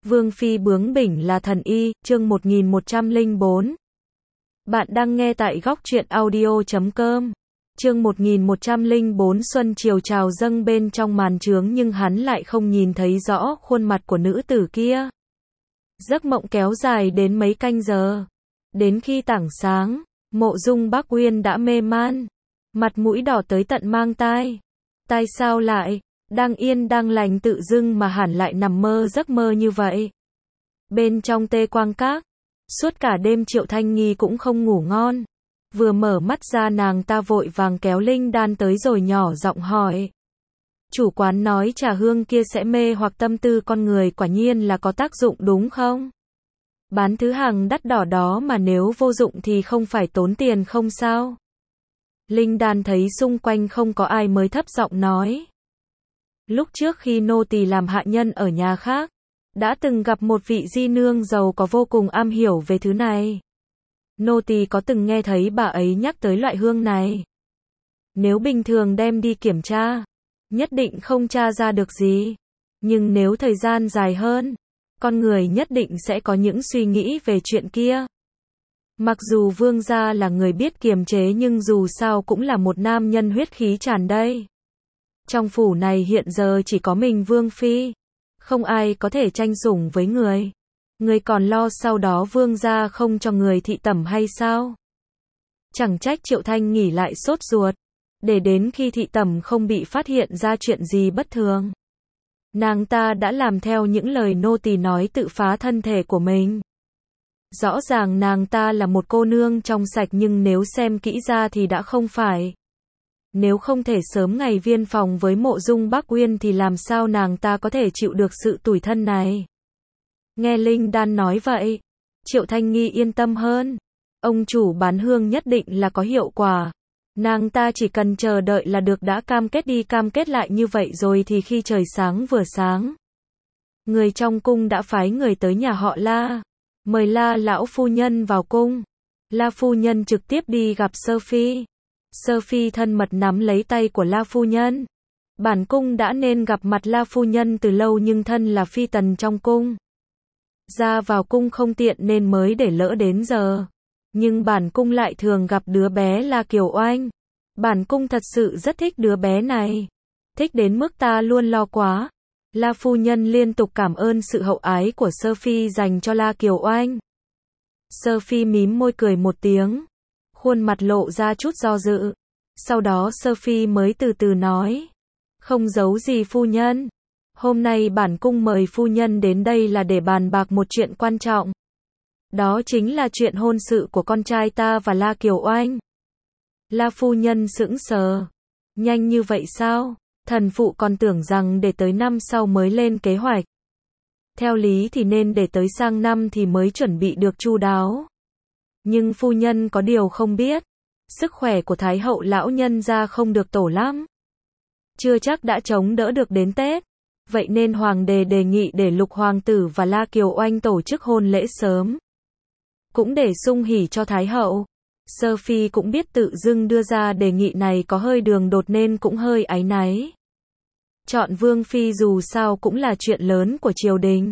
Vương phi bướng bỉnh là thần y, chương 1104. Bạn đang nghe tại góc truyện audio.com. Chương 1104 Xuân chiều trào dâng bên trong màn trướng nhưng hắn lại không nhìn thấy rõ khuôn mặt của nữ tử kia. Giấc mộng kéo dài đến mấy canh giờ. Đến khi tảng sáng, Mộ Dung Bác Uyên đã mê man. Mặt mũi đỏ tới tận mang tai. Tai sao lại, đang yên đang lành tự dưng mà hẳn lại nằm mơ giấc mơ như vậy. Bên trong Tê Quang Các, suốt cả đêm Triệu Thanh Nghi cũng không ngủ ngon. Vừa mở mắt ra nàng ta vội vàng kéo Linh Đan tới rồi nhỏ giọng hỏi. Chủ quán nói trà hương kia sẽ mê hoặc tâm tư con người, quả nhiên là có tác dụng đúng không? Bán thứ hàng đắt đỏ đó mà nếu vô dụng thì không phải tốn tiền không sao? Linh Đan thấy xung quanh không có ai mới thấp giọng nói. Lúc trước khi nô tỳ làm hạ nhân ở nhà khác, đã từng gặp một vị di nương giàu có vô cùng am hiểu về thứ này. Nô tỳ có từng nghe thấy bà ấy nhắc tới loại hương này. Nếu bình thường đem đi kiểm tra, nhất định không tra ra được gì. Nhưng nếu thời gian dài hơn, con người nhất định sẽ có những suy nghĩ về chuyện kia. Mặc dù vương gia là người biết kiềm chế nhưng dù sao cũng là một nam nhân huyết khí tràn đầy. Trong phủ này hiện giờ chỉ có mình vương phi. Không ai có thể tranh sủng với người. Người còn lo sau đó vương gia không cho người thị tẩm hay sao? Chẳng trách Triệu Thanh Nghỉ lại sốt ruột. Để đến khi thị tẩm không bị phát hiện ra chuyện gì bất thường. Nàng ta đã làm theo những lời nô tỳ nói tự phá thân thể của mình. Rõ ràng nàng ta là một cô nương trong sạch nhưng nếu xem kỹ ra thì đã không phải. Nếu không thể sớm ngày viên phòng với Mộ Dung Bác Uyên thì làm sao nàng ta có thể chịu được sự tủi thân này. Nghe Linh Đan nói vậy, Triệu Thanh Nghi yên tâm hơn. Ông chủ bán hương nhất định là có hiệu quả. Nàng ta chỉ cần chờ đợi là được, đã cam kết đi cam kết lại như vậy rồi thì khi trời sáng vừa sáng. Người trong cung đã phái người tới nhà họ La. Mời La lão phu nhân vào cung. La phu nhân trực tiếp đi gặp Sophie. Sophie thân mật nắm lấy tay của La phu nhân. Bản cung đã nên gặp mặt La phu nhân từ lâu nhưng thân là phi tần trong cung. Ra vào cung không tiện nên mới để lỡ đến giờ. Nhưng bản cung lại thường gặp đứa bé La Kiều Oanh. Bản cung thật sự rất thích đứa bé này. Thích đến mức ta luôn lo quá. La phu nhân liên tục cảm ơn sự hậu ái của Sophie dành cho La Kiều Oanh. Sophie mím môi cười một tiếng. Khuôn mặt lộ ra chút do dự. Sau đó Sophie mới từ từ nói. Không giấu gì phu nhân. Hôm nay bản cung mời phu nhân đến đây là để bàn bạc một chuyện quan trọng. Đó chính là chuyện hôn sự của con trai ta và La Kiều Oanh. La phu nhân sững sờ. Nhanh như vậy sao? Thần phụ còn tưởng rằng để tới năm sau mới lên kế hoạch. Theo lý thì nên để tới sang năm thì mới chuẩn bị được chu đáo. Nhưng phu nhân có điều không biết. Sức khỏe của Thái hậu lão nhân gia không được tổ lắm. Chưa chắc đã chống đỡ được đến Tết. Vậy nên hoàng đế đề nghị để Lục hoàng tử và La Kiều Oanh tổ chức hôn lễ sớm. Cũng để sung hỉ cho Thái hậu. Sophie cũng biết tự dưng đưa ra đề nghị này có hơi đường đột nên cũng hơi áy náy. Chọn vương phi dù sao cũng là chuyện lớn của triều đình.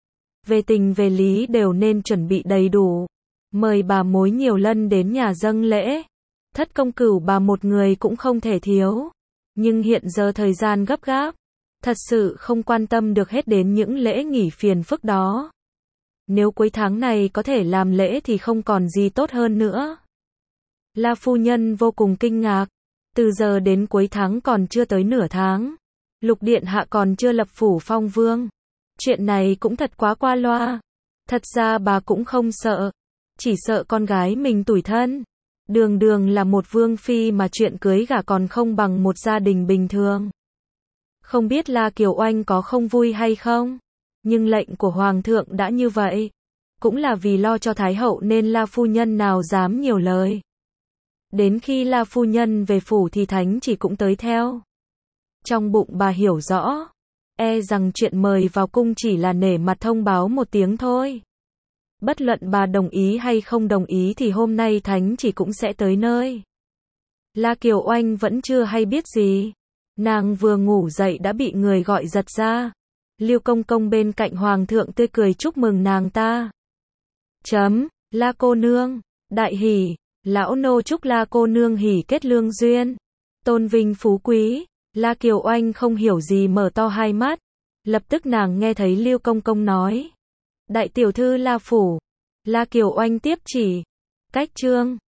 Về tình về lý đều nên chuẩn bị đầy đủ. Mời bà mối nhiều lần đến nhà dâng lễ. Thất công cửu bà một người cũng không thể thiếu. Nhưng hiện giờ thời gian gấp gáp. Thật sự không quan tâm được hết đến những lễ nghỉ phiền phức đó. Nếu cuối tháng này có thể làm lễ thì không còn gì tốt hơn nữa. La phu nhân vô cùng kinh ngạc. Từ giờ đến cuối tháng còn chưa tới nửa tháng. Lục điện hạ còn chưa lập phủ phong vương. Chuyện này cũng thật quá qua loa. Thật ra bà cũng không sợ. Chỉ sợ con gái mình tủi thân. Đường đường là một vương phi mà chuyện cưới gả còn không bằng một gia đình bình thường. Không biết La Kiều Oanh có không vui hay không? Nhưng lệnh của hoàng thượng đã như vậy. Cũng là vì lo cho Thái hậu nên La phu nhân nào dám nhiều lời. Đến khi La phu nhân về phủ thì thánh chỉ cũng tới theo. Trong bụng bà hiểu rõ. E rằng chuyện mời vào cung chỉ là nể mặt thông báo một tiếng thôi. Bất luận bà đồng ý hay không đồng ý thì hôm nay thánh chỉ cũng sẽ tới nơi. La Kiều Oanh vẫn chưa hay biết gì. Nàng vừa ngủ dậy đã bị người gọi giật ra. Lưu Công Công bên cạnh Hoàng thượng tươi cười chúc mừng nàng ta. La cô nương, đại hỉ, lão nô chúc La cô nương hỉ kết lương duyên, tôn vinh phú quý. La Kiều Oanh không hiểu gì mở to hai mắt, lập tức nàng nghe thấy Lưu Công Công nói. Đại tiểu thư La phủ. La Kiều Oanh tiếp chỉ. Cách chương